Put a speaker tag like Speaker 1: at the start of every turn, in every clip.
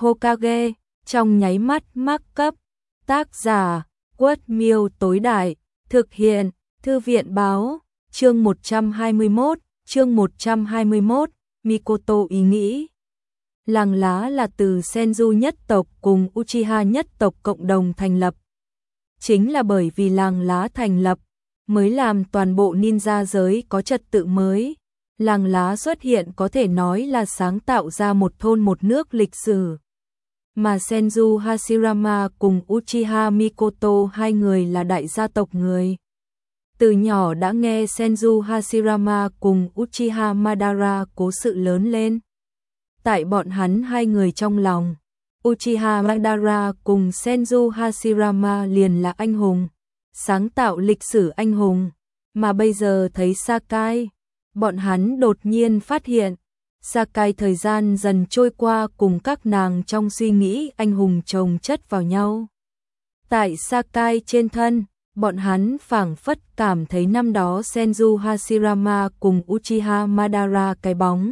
Speaker 1: Hokage, trong nháy mắt mắc cấp. Tác giả, Quất Miêu tối đại, thực hiện, Thư viện báo, chương 121, Mikoto ý nghĩ. Làng lá là từ Senju nhất tộc cùng Uchiha nhất tộc cộng đồng thành lập. Chính là bởi vì làng lá thành lập, mới làm toàn bộ ninja giới có trật tự mới. Làng lá xuất hiện có thể nói là sáng tạo ra một thôn một nước lịch sử. Mà Senju Hashirama cùng Uchiha Mikoto hai người là đại gia tộc người. Từ nhỏ đã nghe Senju Hashirama cùng Uchiha Madara cố sự lớn lên. Tại bọn hắn hai người trong lòng, Uchiha Madara cùng Senju Hashirama liền là anh hùng, sáng tạo lịch sử anh hùng. Mà bây giờ thấy Sakai, bọn hắn đột nhiên phát hiện, Sakai thời gian dần trôi qua cùng các nàng trong suy nghĩ anh hùng chồng chất vào nhau. Tại Sakai trên thân, bọn hắn phảng phất cảm thấy năm đó Senju Hashirama cùng Uchiha Madara cái bóng.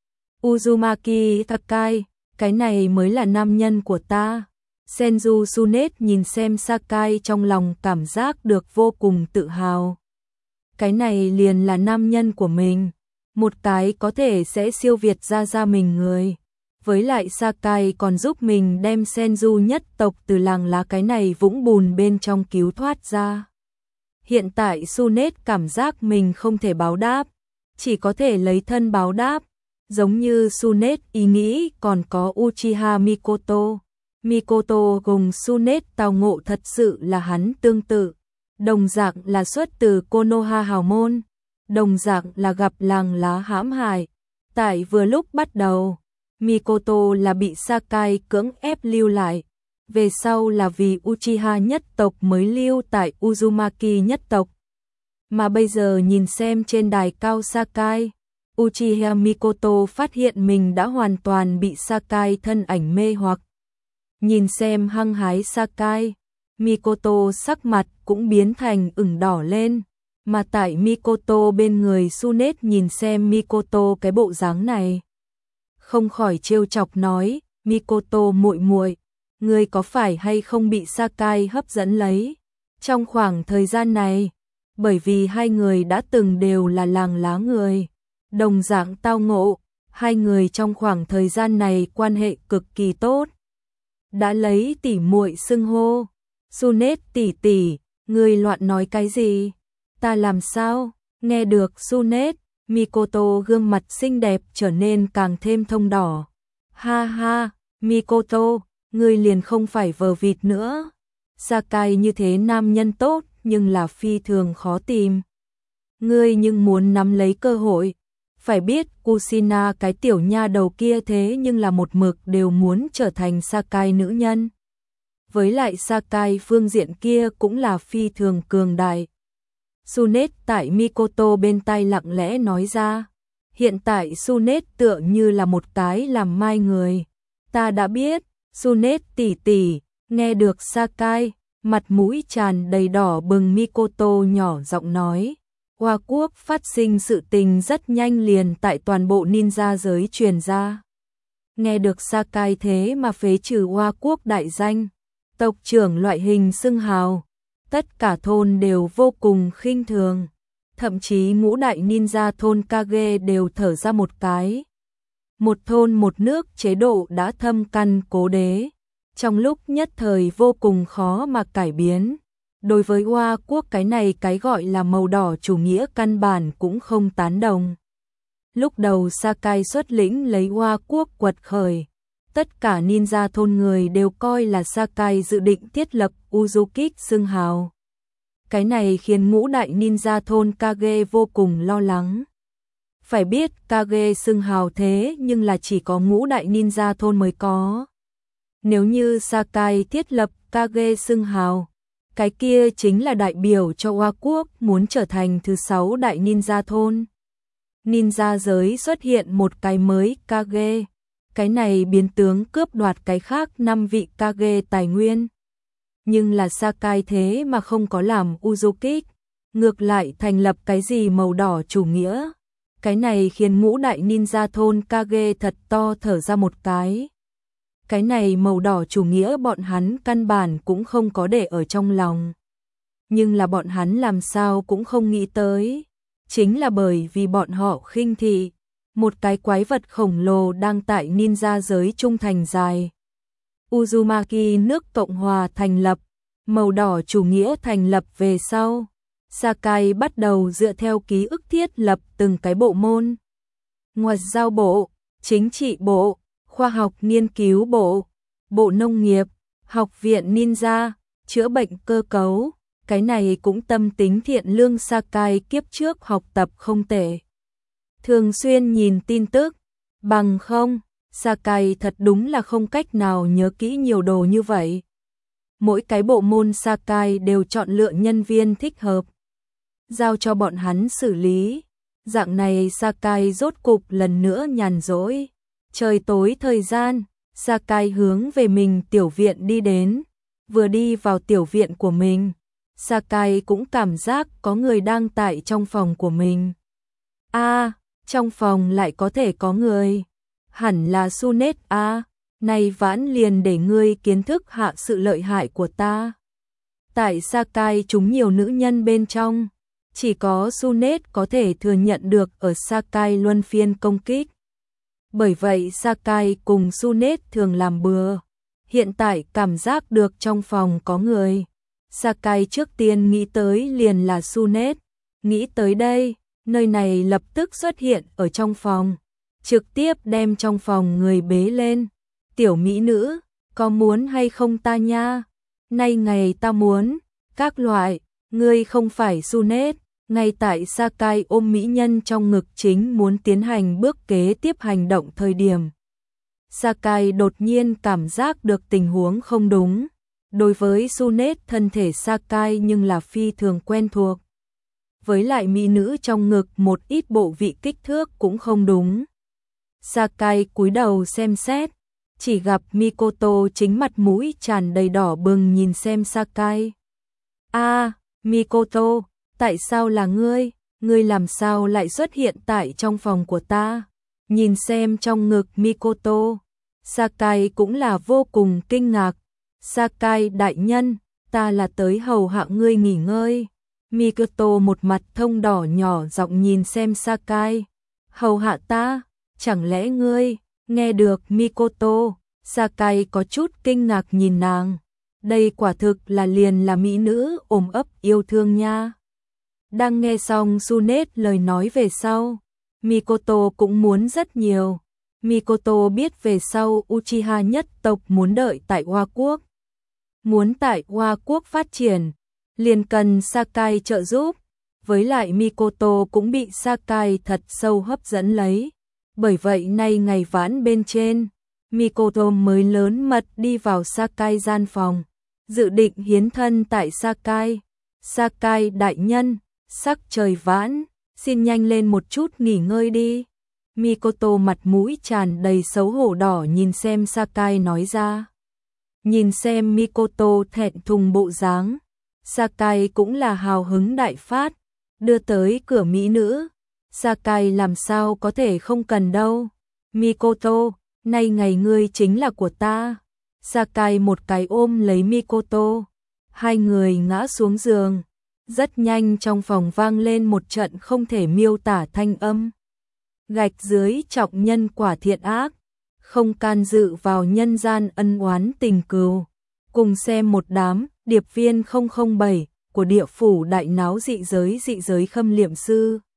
Speaker 1: Uzumaki Sakai, cái này mới là nam nhân của ta. Senju Tsunade nhìn xem Sakai trong lòng cảm giác được vô cùng tự hào. Cái này liền là nam nhân của mình. Một cái có thể sẽ siêu việt ra mình người. Với lại Sakai còn giúp mình đem Senju nhất tộc từ làng lá cái này vũng bùn bên trong cứu thoát ra. Hiện tại Tsunade cảm giác mình không thể báo đáp, chỉ có thể lấy thân báo đáp. Giống như Tsunade ý nghĩ còn có Uchiha Mikoto. Mikoto cùng Tsunade tao ngộ thật sự là hắn tương tự. Đồng dạng là xuất từ Konoha hào môn. Đồng dạng là gặp làng lá hãm hại. Tại vừa lúc bắt đầu, Mikoto là bị Sakai cưỡng ép lưu lại. Về sau là vì Uchiha nhất tộc mới lưu tại Uzumaki nhất tộc. Mà bây giờ nhìn xem trên đài cao Sakai, Uchiha Mikoto phát hiện mình đã hoàn toàn bị Sakai thân ảnh mê hoặc. Nhìn xem hăng hái Sakai, Mikoto sắc mặt cũng biến thành ửng đỏ lên. Mà tại Mikoto bên người Tsunade nhìn xem Mikoto cái bộ dáng này, không khỏi trêu chọc nói, Mikoto muội muội, ngươi có phải hay không bị Sakai hấp dẫn lấy? Trong khoảng thời gian này, bởi vì hai người đã từng đều là làng lá người, đồng dạng tao ngộ, hai người trong khoảng thời gian này quan hệ cực kỳ tốt. Đã lấy tỉ muội xưng hô, Tsunade tỷ tỷ, ngươi loạn nói cái gì? Ta làm sao? Nghe được Tsunade, Mikoto gương mặt xinh đẹp trở nên càng thêm thông đỏ. Ha ha, Mikoto, ngươi liền không phải vờ vịt nữa. Sakai như thế nam nhân tốt nhưng là phi thường khó tìm. Ngươi nhưng muốn nắm lấy cơ hội. Phải biết Kushina cái tiểu nha đầu kia thế nhưng là một mực đều muốn trở thành Sakai nữ nhân. Với lại Sakai phương diện kia cũng là phi thường cường đại. Tsunade tại Mikoto bên tai lặng lẽ nói ra. Hiện tại Tsunade tựa như là một cái làm mai người. Ta đã biết, Tsunade tỷ tỷ, nghe được Sakai, mặt mũi tràn đầy đỏ bừng Mikoto nhỏ giọng nói. Hoa quốc phát sinh sự tình rất nhanh liền tại toàn bộ ninja giới truyền ra. Nghe được Sakai thế mà phế trừ Hoa quốc đại danh, tộc trưởng loại hình xưng hào. Tất cả thôn đều vô cùng khinh thường, thậm chí ngũ đại ninja thôn Kage đều thở ra một cái. Một thôn một nước chế độ đã thâm căn cố đế, trong lúc nhất thời vô cùng khó mà cải biến. Đối với Hoa quốc cái này cái gọi là màu đỏ chủ nghĩa căn bản cũng không tán đồng. Lúc đầu Sakai xuất lĩnh lấy Hoa quốc quật khởi. Tất cả ninja thôn người đều coi là Sakai dự định thiết lập Uzukik xưng hào. Cái này khiến ngũ đại ninja thôn Kage vô cùng lo lắng. Phải biết Kage xưng hào thế nhưng là chỉ có ngũ đại ninja thôn mới có. Nếu như Sakai thiết lập Kage xưng hào, cái kia chính là đại biểu cho Hoa quốc muốn trở thành thứ 6 đại ninja thôn. Ninja giới xuất hiện một cái mới Kage. Cái này biến tướng cướp đoạt cái khác 5 vị Kage tài nguyên. Nhưng là Sakai thế mà không có làm Uzukik, ngược lại thành lập cái gì màu đỏ chủ nghĩa. Cái này khiến ngũ đại ninja thôn Kage thật to thở ra một cái. Cái này màu đỏ chủ nghĩa bọn hắn căn bản cũng không có để ở trong lòng. Nhưng là bọn hắn làm sao cũng không nghĩ tới. Chính là bởi vì bọn họ khinh thị. Một cái quái vật khổng lồ đang tại ninja giới trung thành dài. Uzumaki nước Cộng hòa thành lập. Màu đỏ chủ nghĩa thành lập về sau. Sakai bắt đầu dựa theo ký ức thiết lập từng cái bộ môn. Ngoại giao bộ, chính trị bộ, khoa học nghiên cứu bộ, bộ nông nghiệp, học viện ninja, chữa bệnh cơ cấu. Cái này cũng tâm tính thiện lương Sakai kiếp trước học tập không tệ. Thường xuyên nhìn tin tức, bằng không, Sakai thật đúng là không cách nào nhớ kỹ nhiều đồ như vậy. Mỗi cái bộ môn Sakai đều chọn lựa nhân viên thích hợp, giao cho bọn hắn xử lý. Dạng này Sakai rốt cục lần nữa nhàn rỗi. Trời tối thời gian, Sakai hướng về mình tiểu viện đi đến. Vừa đi vào tiểu viện của mình, Sakai cũng cảm giác có người đang tại trong phòng của mình. Trong phòng lại có thể có người. Hẳn là Sunet này vãn liền để ngươi kiến thức hạ sự lợi hại của ta. Tại Sakai chúng nhiều nữ nhân bên trong, chỉ có Sunet có thể thừa nhận được ở Sakai luân phiên công kích. Bởi vậy Sakai cùng Sunet thường làm bừa. Hiện tại cảm giác được trong phòng có người. Sakai trước tiên nghĩ tới liền là Sunet. Nghĩ tới đây, nơi này lập tức xuất hiện ở trong phòng. Trực tiếp đem trong phòng người bế lên. Tiểu mỹ nữ, có muốn hay không ta nha? Nay ngày ta muốn, các loại, ngươi không phải Sunet. Ngay tại Sakai ôm mỹ nhân trong ngực chính muốn tiến hành bước kế tiếp hành động thời điểm. Sakai đột nhiên cảm giác được tình huống không đúng. Đối với Sunet thân thể Sakai nhưng là phi thường quen thuộc. Với lại mỹ nữ trong ngực một ít bộ vị kích thước cũng không đúng. Sakai cúi đầu xem xét, chỉ gặp Mikoto chính mặt mũi tràn đầy đỏ bừng nhìn xem Sakai. Mikoto, tại sao là ngươi? Ngươi làm sao lại xuất hiện tại trong phòng của ta? Nhìn xem trong ngực Mikoto, Sakai cũng là vô cùng kinh ngạc. Sakai đại nhân, ta là tới hầu hạ ngươi nghỉ ngơi. Mikoto một mặt thông đỏ nhỏ giọng nhìn xem Sakai. Hầu hạ ta? Chẳng lẽ ngươi? Nghe được Mikoto, Sakai có chút kinh ngạc nhìn nàng. Đây quả thực là liền là mỹ nữ ôm ấp yêu thương nha. Đang nghe xong Sunet lời nói về sau, Mikoto cũng muốn rất nhiều. Mikoto biết về sau Uchiha nhất tộc muốn đợi tại Hoa Quốc. Muốn tại Hoa Quốc phát triển, liền cần Sakai trợ giúp. Với lại Mikoto cũng bị Sakai thật sâu hấp dẫn lấy. Bởi vậy nay ngày vãn bên trên, Mikoto mới lớn mật đi vào Sakai gian phòng, dự định hiến thân tại Sakai. Sakai đại nhân, sắc trời vãn, xin nhanh lên một chút nghỉ ngơi đi. Mikoto mặt mũi tràn đầy xấu hổ đỏ nhìn xem Sakai nói ra. Nhìn xem Mikoto thẹn thùng bộ dáng, Sakai cũng là hào hứng đại phát, đưa tới cửa mỹ nữ. Sakai làm sao có thể không cần đâu. Mikoto, nay ngày ngươi chính là của ta. Sakai một cái ôm lấy Mikoto. Hai người ngã xuống giường. Rất nhanh trong phòng vang lên một trận không thể miêu tả thanh âm. Gạch dưới trọng nhân quả thiện ác, không can dự vào nhân gian ân oán tình cừu. Cùng xem một đám điệp viên 007 của địa phủ đại náo dị giới khâm liệm sư.